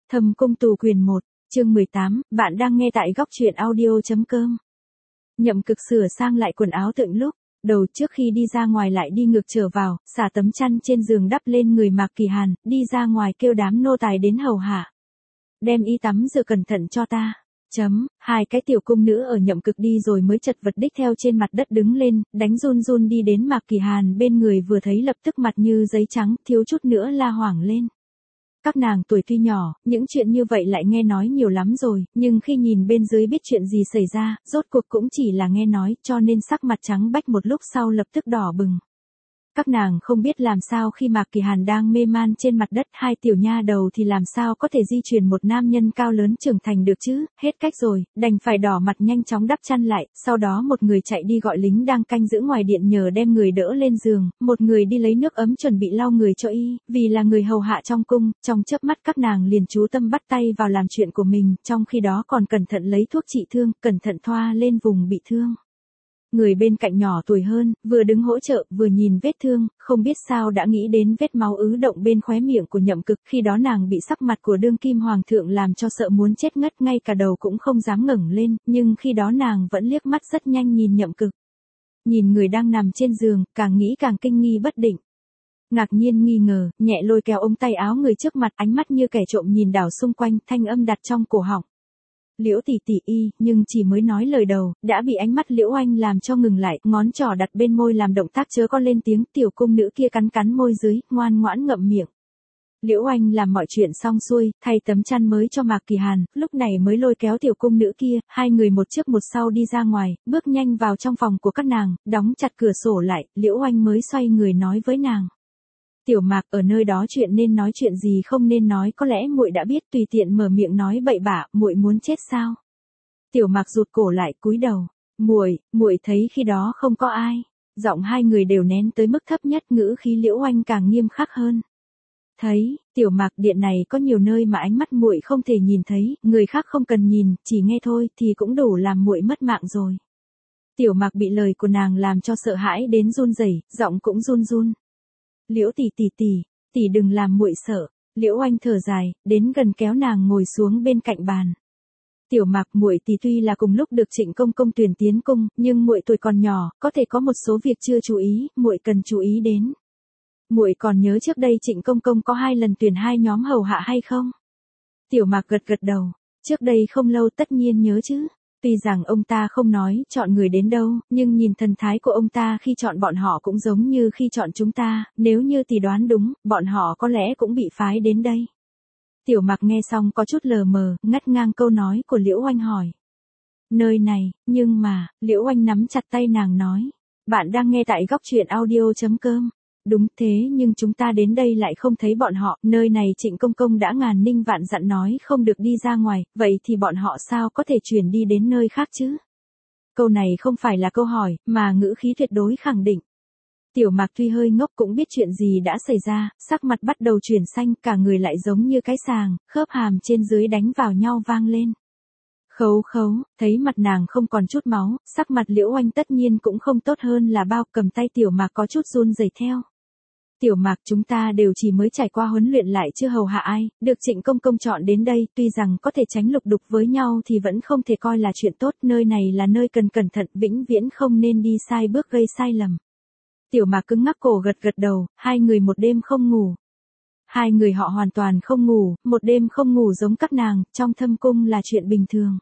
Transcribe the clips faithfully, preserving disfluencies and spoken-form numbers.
Thâm cung tù quyền một, chương mười tám, bạn đang nghe tại góc truyện audio chấm com. Nhậm Cực sửa sang lại quần áo tựng lúc, đầu trước khi đi ra ngoài lại đi ngược trở vào, xả tấm chăn trên giường đắp lên người Mạc Kỳ Hàn, đi ra ngoài kêu đám nô tài đến hầu hạ. Đem y tắm rửa cẩn thận cho ta. Chấm, hai cái tiểu cung nữ ở Nhậm Cực đi rồi mới chật vật đích theo trên mặt đất đứng lên, đánh run run đi đến Mạc Kỳ Hàn bên người, vừa thấy lập tức mặt như giấy trắng, thiếu chút nữa la hoảng lên. Các nàng tuổi tuy nhỏ, những chuyện như vậy lại nghe nói nhiều lắm rồi, nhưng khi nhìn bên dưới biết chuyện gì xảy ra, rốt cuộc cũng chỉ là nghe nói, cho nên sắc mặt trắng bách một lúc sau lập tức đỏ bừng. Các nàng không biết làm sao khi Mạc Kỳ Hàn đang mê man trên mặt đất, hai tiểu nha đầu thì làm sao có thể di chuyển một nam nhân cao lớn trưởng thành được chứ, hết cách rồi, đành phải đỏ mặt nhanh chóng đắp chăn lại, sau đó một người chạy đi gọi lính đang canh giữ ngoài điện nhờ đem người đỡ lên giường, một người đi lấy nước ấm chuẩn bị lau người cho y, vì là người hầu hạ trong cung, trong chớp mắt các nàng liền chú tâm bắt tay vào làm chuyện của mình, trong khi đó còn cẩn thận lấy thuốc trị thương, cẩn thận thoa lên vùng bị thương. Người bên cạnh nhỏ tuổi hơn, vừa đứng hỗ trợ, vừa nhìn vết thương, không biết sao đã nghĩ đến vết máu ứ động bên khóe miệng của Nhậm Cực, khi đó nàng bị sắc mặt của đương kim hoàng thượng làm cho sợ muốn chết ngất, ngay cả đầu cũng không dám ngẩng lên, nhưng khi đó nàng vẫn liếc mắt rất nhanh nhìn Nhậm Cực. Nhìn người đang nằm trên giường, càng nghĩ càng kinh nghi bất định. Ngạc nhiên nghi ngờ, nhẹ lôi kéo ống tay áo người trước mặt, ánh mắt như kẻ trộm nhìn đảo xung quanh, thanh âm đặt trong cổ họng. Liễu tỷ tỷ y, nhưng chỉ mới nói lời đầu, đã bị ánh mắt Liễu Anh làm cho ngừng lại, ngón trỏ đặt bên môi làm động tác chớ có lên tiếng, tiểu cung nữ kia cắn cắn môi dưới, ngoan ngoãn ngậm miệng. Liễu Anh làm mọi chuyện xong xuôi, thay tấm chăn mới cho Mạc Kỳ Hàn, lúc này mới lôi kéo tiểu cung nữ kia, hai người một trước một sau đi ra ngoài, bước nhanh vào trong phòng của các nàng, đóng chặt cửa sổ lại, Liễu Anh mới xoay người nói với nàng. Tiểu Mạc, ở nơi đó chuyện nên nói chuyện gì không nên nói có lẽ muội đã biết, tùy tiện mở miệng nói bậy bạ, muội muốn chết sao? Tiểu Mạc rụt cổ lại, cúi đầu. Muội, muội thấy khi đó không có ai. Giọng hai người đều nén tới mức thấp nhất, ngữ khí Liễu Anh càng nghiêm khắc hơn. Thấy, Tiểu Mạc, điện này có nhiều nơi mà ánh mắt muội không thể nhìn thấy, người khác không cần nhìn, chỉ nghe thôi thì cũng đủ làm muội mất mạng rồi. Tiểu Mạc bị lời của nàng làm cho sợ hãi đến run rẩy, giọng cũng run run. Liễu tỷ tỷ tỷ, tỷ đừng làm muội sợ. Liễu Anh thở dài, đến gần kéo nàng ngồi xuống bên cạnh bàn. Tiểu Mạc, muội tỷ tuy là cùng lúc được Trịnh công công tuyển tiến cung, nhưng muội tuổi còn nhỏ, có thể có một số việc chưa chú ý, muội cần chú ý đến. Muội còn nhớ trước đây Trịnh công công có hai lần tuyển hai nhóm hầu hạ hay không? Tiểu Mạc gật gật đầu, trước đây không lâu tất nhiên nhớ chứ. Tuy rằng ông ta không nói chọn người đến đâu, nhưng nhìn thần thái của ông ta khi chọn bọn họ cũng giống như khi chọn chúng ta, nếu như tỷ đoán đúng, bọn họ có lẽ cũng bị phái đến đây. Tiểu Mạc nghe xong có chút lờ mờ, ngắt ngang câu nói của Liễu Anh hỏi. Nơi này, nhưng mà, Liễu Anh nắm chặt tay nàng nói. Bạn đang nghe tại góc truyện audio chấm com. Đúng thế, nhưng chúng ta đến đây lại không thấy bọn họ, nơi này Trịnh công công đã ngàn ninh vạn dặn nói không được đi ra ngoài, vậy thì bọn họ sao có thể chuyển đi đến nơi khác chứ? Câu này không phải là câu hỏi, mà ngữ khí tuyệt đối khẳng định. Tiểu Mạc tuy hơi ngốc cũng biết chuyện gì đã xảy ra, sắc mặt bắt đầu chuyển xanh, cả người lại giống như cái sàng, khớp hàm trên dưới đánh vào nhau vang lên. Khấu khấu, thấy mặt nàng không còn chút máu, sắc mặt Liễu Anh tất nhiên cũng không tốt hơn là bao, cầm tay Tiểu Mạc có chút run rẩy theo. Tiểu Mạc, chúng ta đều chỉ mới trải qua huấn luyện lại chưa hầu hạ ai, được Trịnh công công chọn đến đây, tuy rằng có thể tránh lục đục với nhau thì vẫn không thể coi là chuyện tốt, nơi này là nơi cần cẩn thận, vĩnh viễn không nên đi sai bước gây sai lầm. Tiểu Mạc cứng ngắc cổ gật gật đầu, hai người một đêm không ngủ. Hai người họ hoàn toàn không ngủ, một đêm không ngủ giống các nàng, trong thâm cung là chuyện bình thường.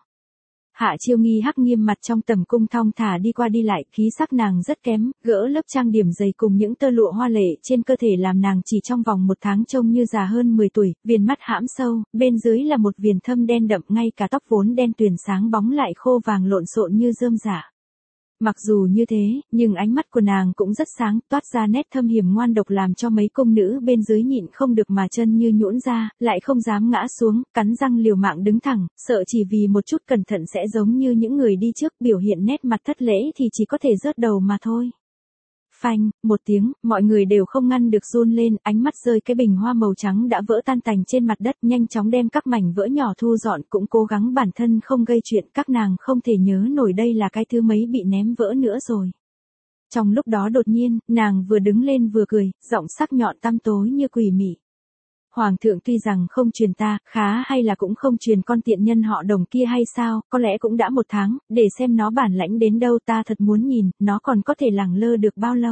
Hạ Chiêu Nghi hắc nghiêm mặt trong tầm cung thong thả đi qua đi lại, khí sắc nàng rất kém, gỡ lớp trang điểm dày cùng những tơ lụa hoa lệ trên cơ thể làm nàng chỉ trong vòng một tháng trông như già hơn mười tuổi, viền mắt hãm sâu, bên dưới là một viền thâm đen đậm, ngay cả tóc vốn đen tuyền sáng bóng lại khô vàng lộn xộn như rơm rả. Mặc dù như thế, nhưng ánh mắt của nàng cũng rất sáng, toát ra nét thâm hiểm ngoan độc làm cho mấy cung nữ bên dưới nhịn không được mà chân như nhũn ra, lại không dám ngã xuống, cắn răng liều mạng đứng thẳng, sợ chỉ vì một chút cẩn thận sẽ giống như những người đi trước biểu hiện nét mặt thất lễ thì chỉ có thể rớt đầu mà thôi. Phanh, một tiếng, mọi người đều không ngăn được run lên, ánh mắt rơi cái bình hoa màu trắng đã vỡ tan tành trên mặt đất, nhanh chóng đem các mảnh vỡ nhỏ thu dọn, cũng cố gắng bản thân không gây chuyện, các nàng không thể nhớ nổi đây là cái thứ mấy bị ném vỡ nữa rồi. Trong lúc đó đột nhiên, nàng vừa đứng lên vừa cười, giọng sắc nhọn tăm tối như quỷ mị. Hoàng thượng tuy rằng không truyền ta, khá hay là cũng không truyền con tiện nhân họ Đồng kia hay sao, có lẽ cũng đã một tháng, để xem nó bản lãnh đến đâu, ta thật muốn nhìn, nó còn có thể lẳng lơ được bao lâu.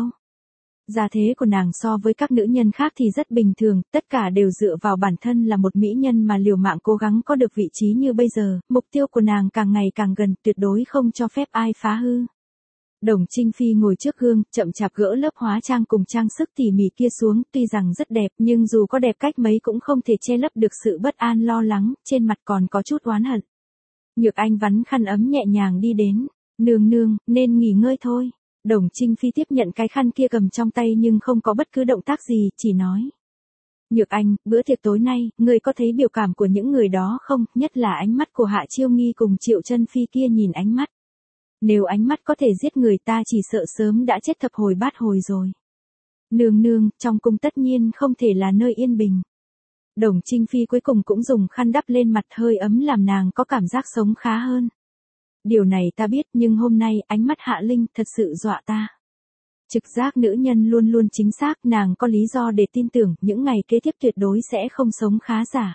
Gia thế của nàng so với các nữ nhân khác thì rất bình thường, tất cả đều dựa vào bản thân là một mỹ nhân mà liều mạng cố gắng có được vị trí như bây giờ, mục tiêu của nàng càng ngày càng gần, tuyệt đối không cho phép ai phá hư. Đồng Trinh Phi ngồi trước gương, chậm chạp gỡ lớp hóa trang cùng trang sức tỉ mỉ kia xuống, tuy rằng rất đẹp, nhưng dù có đẹp cách mấy cũng không thể che lấp được sự bất an lo lắng, trên mặt còn có chút oán hận. Nhược Anh vắn khăn ấm nhẹ nhàng đi đến, nương nương, nên nghỉ ngơi thôi. Đồng Trinh Phi tiếp nhận cái khăn kia cầm trong tay nhưng không có bất cứ động tác gì, chỉ nói. Nhược Anh, bữa tiệc tối nay, ngươi có thấy biểu cảm của những người đó không, nhất là ánh mắt của Hạ Chiêu Nghi cùng Triệu Chân Phi kia nhìn ánh mắt. Nếu ánh mắt có thể giết người ta chỉ sợ sớm đã chết thập hồi bát hồi rồi. Nương nương, trong cung tất nhiên không thể là nơi yên bình. Đồng Trinh Phi cuối cùng cũng dùng khăn đắp lên mặt, hơi ấm làm nàng có cảm giác sống khá hơn. Điều này ta biết, nhưng hôm nay ánh mắt Hạ Linh thật sự dọa ta. Trực giác nữ nhân luôn luôn chính xác, nàng có lý do để tin tưởng những ngày kế tiếp tuyệt đối sẽ không sống khá giả.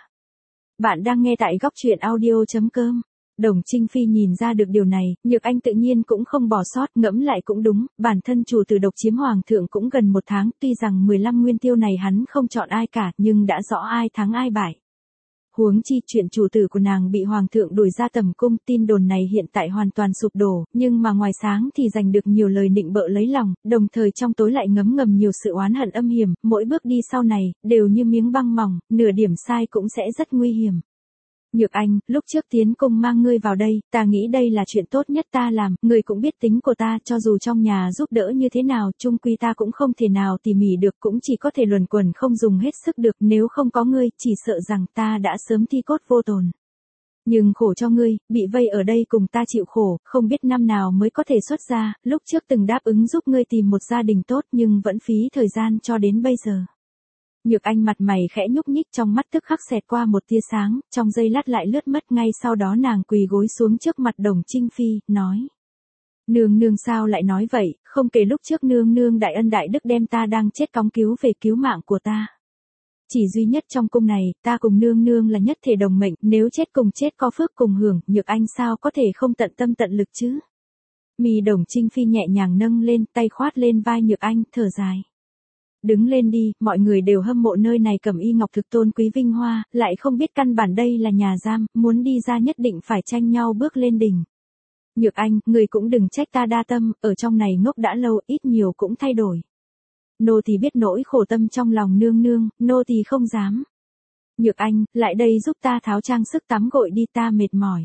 Bạn đang nghe tại góc truyện audio chấm com. Đồng Trinh Phi nhìn ra được điều này, Nhược Anh tự nhiên cũng không bỏ sót, ngẫm lại cũng đúng, bản thân chủ tử độc chiếm hoàng thượng cũng gần một tháng, tuy rằng mười lăm nguyên tiêu này hắn không chọn ai cả, nhưng đã rõ ai thắng ai bại. Huống chi chuyện chủ tử của nàng bị hoàng thượng đuổi ra tầm cung, tin đồn này hiện tại hoàn toàn sụp đổ, nhưng mà ngoài sáng thì giành được nhiều lời nịnh bợ lấy lòng, đồng thời trong tối lại ngấm ngầm nhiều sự oán hận âm hiểm, mỗi bước đi sau này, đều như miếng băng mỏng, nửa điểm sai cũng sẽ rất nguy hiểm. Nhược Anh, lúc trước tiến cung mang ngươi vào đây, ta nghĩ đây là chuyện tốt nhất ta làm, ngươi cũng biết tính của ta, cho dù trong nhà giúp đỡ như thế nào, chung quy ta cũng không thể nào tỉ mỉ được, cũng chỉ có thể luẩn quẩn không dùng hết sức được, nếu không có ngươi, chỉ sợ rằng ta đã sớm thi cốt vô tồn. Nhưng khổ cho ngươi, bị vây ở đây cùng ta chịu khổ, không biết năm nào mới có thể xuất ra, lúc trước từng đáp ứng giúp ngươi tìm một gia đình tốt nhưng vẫn phí thời gian cho đến bây giờ. Nhược Anh mặt mày khẽ nhúc nhích, trong mắt tức khắc xẹt qua một tia sáng, trong giây lát lại lướt mất, ngay sau đó nàng quỳ gối xuống trước mặt Đồng Trinh Phi, nói. Nương nương sao lại nói vậy, không kể lúc trước nương nương đại ân đại đức đem ta đang chết cóng cứu về cứu mạng của ta. Chỉ duy nhất trong cung này, ta cùng nương nương là nhất thể đồng mệnh, nếu chết cùng chết có phước cùng hưởng, Nhược Anh sao có thể không tận tâm tận lực chứ. Mi Đồng Trinh Phi nhẹ nhàng nâng lên, tay khoát lên vai Nhược Anh, thở dài. Đứng lên đi, mọi người đều hâm mộ nơi này cẩm y ngọc thực tôn quý vinh hoa, lại không biết căn bản đây là nhà giam, muốn đi ra nhất định phải tranh nhau bước lên đỉnh. Nhược Anh, người cũng đừng trách ta đa tâm, ở trong này ngốc đã lâu, ít nhiều cũng thay đổi. Nô tỳ biết nỗi khổ tâm trong lòng nương nương, nô tỳ không dám. Nhược Anh, lại đây giúp ta tháo trang sức tắm gội đi, ta mệt mỏi.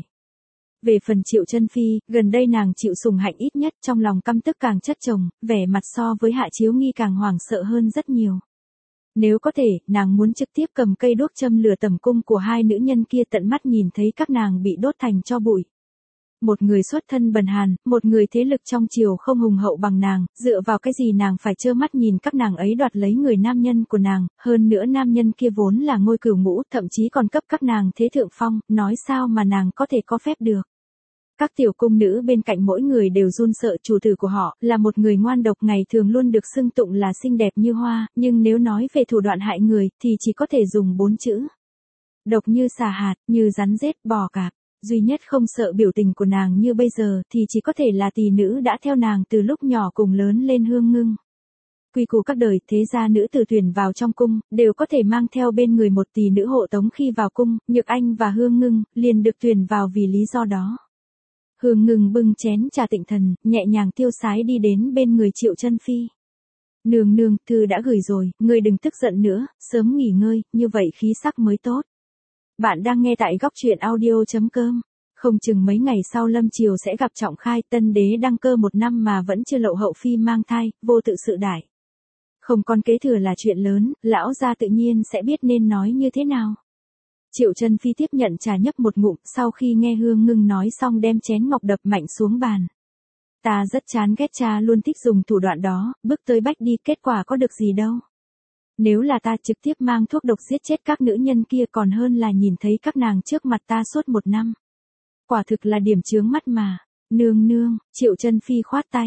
Về phần Triệu Chân Phi, gần đây nàng chịu sủng hạnh ít nhất, trong lòng căm tức càng chất chồng, vẻ mặt so với Hạ Chiếu Nghi càng hoảng sợ hơn rất nhiều. Nếu có thể, nàng muốn trực tiếp cầm cây đuốc châm lửa tầm cung của hai nữ nhân kia, tận mắt nhìn thấy các nàng bị đốt thành tro bụi. Một người xuất thân bần hàn, một người thế lực trong triều không hùng hậu bằng nàng, dựa vào cái gì nàng phải trơ mắt nhìn các nàng ấy đoạt lấy người nam nhân của nàng, hơn nữa nam nhân kia vốn là ngôi cửu ngũ, thậm chí còn cấp các nàng thế thượng phong, nói sao mà nàng có thể có phép được. Các tiểu cung nữ bên cạnh mỗi người đều run sợ, chủ tử của họ là một người ngoan độc, ngày thường luôn được xưng tụng là xinh đẹp như hoa, nhưng nếu nói về thủ đoạn hại người thì chỉ có thể dùng bốn chữ. Độc như xà hạt, như rắn rết, bò cạp. Duy nhất không sợ biểu tình của nàng như bây giờ thì chỉ có thể là tỷ nữ đã theo nàng từ lúc nhỏ cùng lớn lên Hương Ngưng. Quy củ các đời, thế gia nữ tử tuyển vào trong cung, đều có thể mang theo bên người một tỷ nữ hộ tống khi vào cung, Nhược Anh và Hương Ngưng liền được tuyển vào vì lý do đó. Hương Ngưng bưng chén trà tịnh thần, nhẹ nhàng tiêu sái đi đến bên người Triệu Chân Phi. Nương nương, thư đã gửi rồi, ngươi đừng tức giận nữa, sớm nghỉ ngơi, như vậy khí sắc mới tốt. Bạn đang nghe tại góc truyện audio chấm com. Không chừng mấy ngày sau Lâm Triều sẽ gặp trọng khai, tân đế đăng cơ một năm mà vẫn chưa lộ hậu phi mang thai, vô tự sự đại. Không con kế thừa là chuyện lớn, lão gia tự nhiên sẽ biết nên nói như thế nào. Triệu Chân Phi tiếp nhận trà nhấp một ngụm, sau khi nghe Hương Ngưng nói xong đem chén ngọc đập mạnh xuống bàn. Ta rất chán ghét cha luôn thích dùng thủ đoạn đó, bước tới bách đi, kết quả có được gì đâu. Nếu là ta trực tiếp mang thuốc độc giết chết các nữ nhân kia còn hơn là nhìn thấy các nàng trước mặt ta suốt một năm. Quả thực là điểm chướng mắt mà. Nương nương, Triệu Chân Phi khoát tay.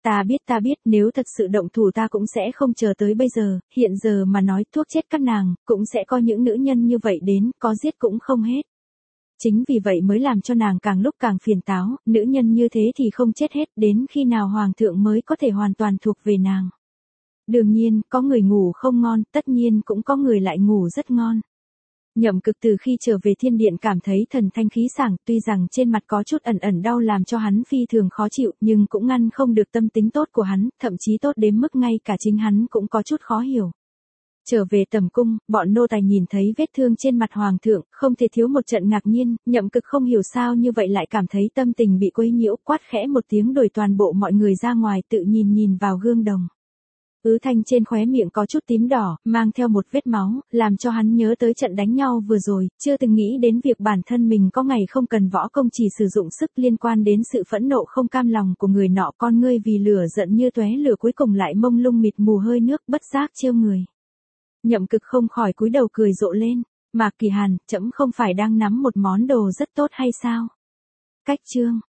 Ta biết ta biết, nếu thật sự động thủ ta cũng sẽ không chờ tới bây giờ, hiện giờ mà nói thuốc chết các nàng, cũng sẽ có những nữ nhân như vậy đến, có giết cũng không hết. Chính vì vậy mới làm cho nàng càng lúc càng phiền táo, nữ nhân như thế thì không chết hết, đến khi nào hoàng thượng mới có thể hoàn toàn thuộc về nàng. Đương nhiên, có người ngủ không ngon, tất nhiên cũng có người lại ngủ rất ngon. Nhậm Cực từ khi trở về thiên điện cảm thấy thần thanh khí sảng, tuy rằng trên mặt có chút ẩn ẩn đau làm cho hắn phi thường khó chịu, nhưng cũng ngăn không được tâm tính tốt của hắn, thậm chí tốt đến mức ngay cả chính hắn cũng có chút khó hiểu. Trở về tầm cung, bọn nô tài nhìn thấy vết thương trên mặt hoàng thượng, không thể thiếu một trận ngạc nhiên, Nhậm Cực không hiểu sao như vậy lại cảm thấy tâm tình bị quấy nhiễu, quát khẽ một tiếng đuổi toàn bộ mọi người ra ngoài tự nhìn nhìn vào gương đồng. Ứ Thanh trên khóe miệng có chút tím đỏ, mang theo một vết máu, làm cho hắn nhớ tới trận đánh nhau vừa rồi, chưa từng nghĩ đến việc bản thân mình có ngày không cần võ công chỉ sử dụng sức liên quan đến sự phẫn nộ không cam lòng của người nọ, con ngươi vì lửa giận như tóe lửa cuối cùng lại mông lung mịt mù hơi nước bất giác chiêu người. Nhậm Cực không khỏi cúi đầu cười rộ lên, Mạc Kỳ Hàn, trẫm không phải đang nắm một món đồ rất tốt hay sao? Cách chương